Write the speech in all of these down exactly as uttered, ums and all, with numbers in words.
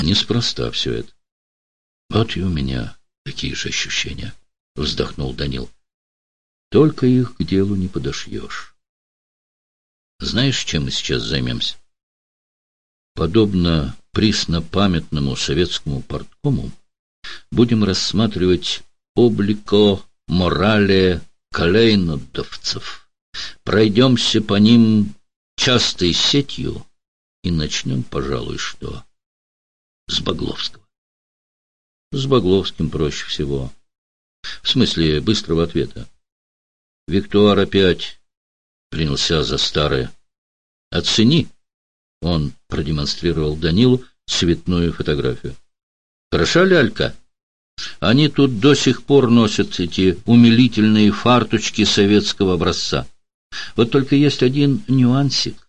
Неспроста все это. Вот и у меня такие же ощущения, — вздохнул Данил. Только их к делу не подошьешь. Знаешь, чем мы сейчас займемся? Подобно преснопамятному советскому парткому, будем рассматривать облико морали колейнодовцев. Пройдемся по ним частой сетью и начнем, пожалуй, что с Багловского. С Багловским проще всего. В смысле быстрого ответа. Виктуар опять принялся за старое. Оцени. Он продемонстрировал Данилу цветную фотографию. Хороша лялька? Они тут до сих пор носят эти умилительные фарточки советского образца. Вот только есть один нюансик.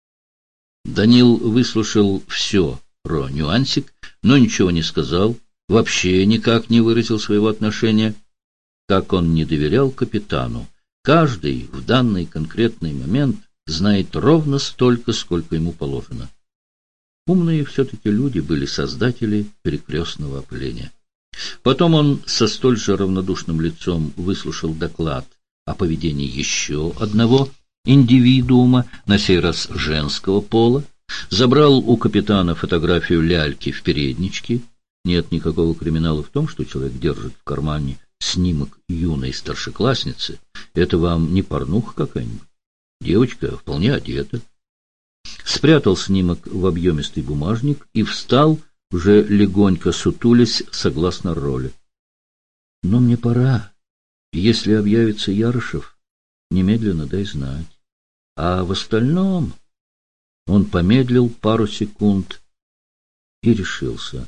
Данил выслушал все про нюансик, но ничего не сказал, вообще никак не выразил своего отношения. Как он не доверял капитану, каждый в данный конкретный момент знает ровно столько, сколько ему положено. Умные все-таки люди были создатели перекрестного опыления. Потом он со столь же равнодушным лицом выслушал доклад о поведении еще одного индивидуума, на сей раз женского пола, забрал у капитана фотографию ляльки в передничке. Нет никакого криминала в том, что человек держит в кармане снимок юной старшеклассницы. Это вам не порнуха какая-нибудь. Девочка вполне одета. Спрятал снимок в объемистый бумажник и встал, уже легонько сутулясь, согласно роли. Но мне пора. Если объявится Ярышев, немедленно дай знать. А в остальном... Он помедлил пару секунд и решился.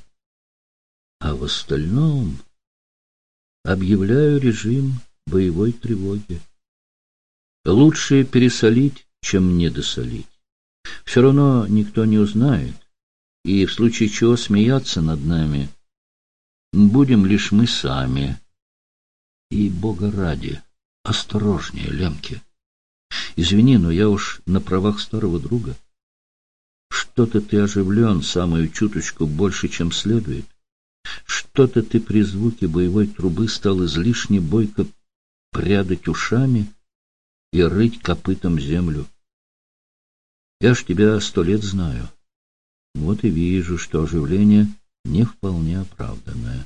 А в остальном объявляю режим боевой тревоги. Лучше пересолить, чем недосолить. Все равно никто не узнает, и в случае чего смеяться над нами будем лишь мы сами. И, Бога ради, осторожнее, Лемке. Извини, но я уж на правах старого друга. Что-то ты оживлен самую чуточку больше, чем следует. Что-то ты при звуке боевой трубы стал излишне бойко прядать ушами и рыть копытом землю. Я ж тебя сто лет знаю. Вот и вижу, что оживление не вполне оправданное.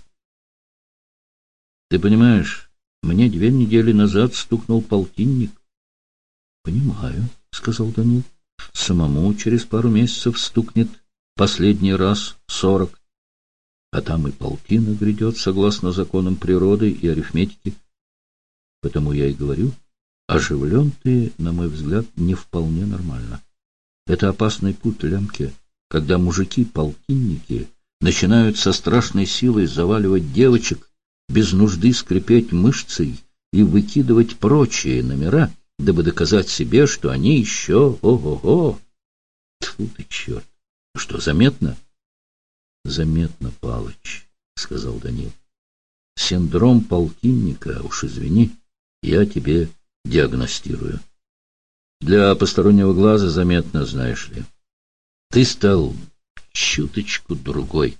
Ты понимаешь, мне две недели назад стукнул полтинник. — Понимаю, — сказал Данил. — Самому через пару месяцев стукнет последний раз сорок. А там и полтина грядет, согласно законам природы и арифметики. Потому я и говорю, оживлен ты, на мой взгляд, не вполне нормально. Это опасный путь, Лемке, когда мужики-полтинники начинают со страшной силой заваливать девочек, без нужды скрипеть мышцей и выкидывать прочие номера, дабы доказать себе, что они еще ого-го. Тьфу ты, черт! Что, заметно? Заметно, Палыч, — сказал Данил. Синдром полтинника, уж извини, я тебе диагностирую. Для постороннего глаза заметно, знаешь ли. Ты стал чуточку другой.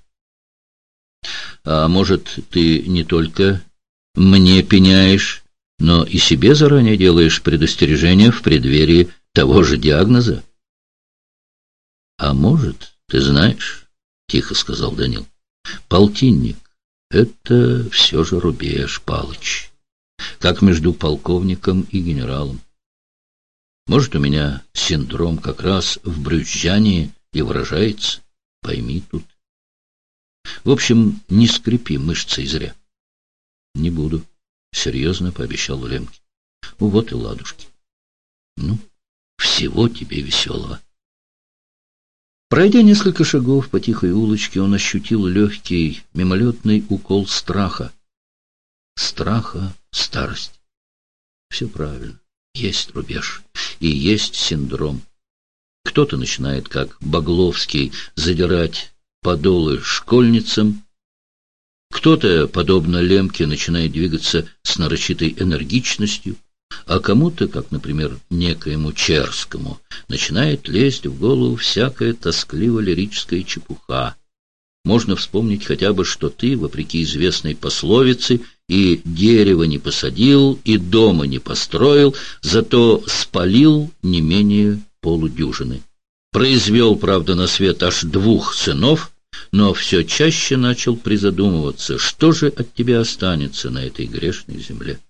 А может, ты не только мне пеняешь, но и себе заранее делаешь предостережение в преддверии того же диагноза? — А может, ты знаешь, — тихо сказал Данил, — полтинник — это все же рубеж, Палыч, как между полковником и генералом. Может, у меня синдром как раз в брюзжании и выражается, пойми тут. В общем, не скрипи мышцей зря. — Не буду, — серьезно пообещал Лемке. — Вот и ладушки. Ну, всего тебе веселого. Пройдя несколько шагов по тихой улочке, он ощутил легкий, мимолетный укол страха. Страха старости. Все правильно. Есть рубеж и есть синдром. Кто-то начинает, как Багловский, задирать подолы школьницам. Кто-то, подобно Лемке, начинает двигаться с нарочитой энергичностью, а кому-то, как, например, некоему Черскому, начинает лезть в голову всякая тоскливо-лирическая чепуха. можно вспомнить хотя бы, что ты, вопреки известной пословице, и дерево не посадил, и дома не построил, зато спалил не менее полудюжины. Произвел, правда, на свет аж двух сынов, но все чаще начал призадумываться, что же от тебя останется на этой грешной земле.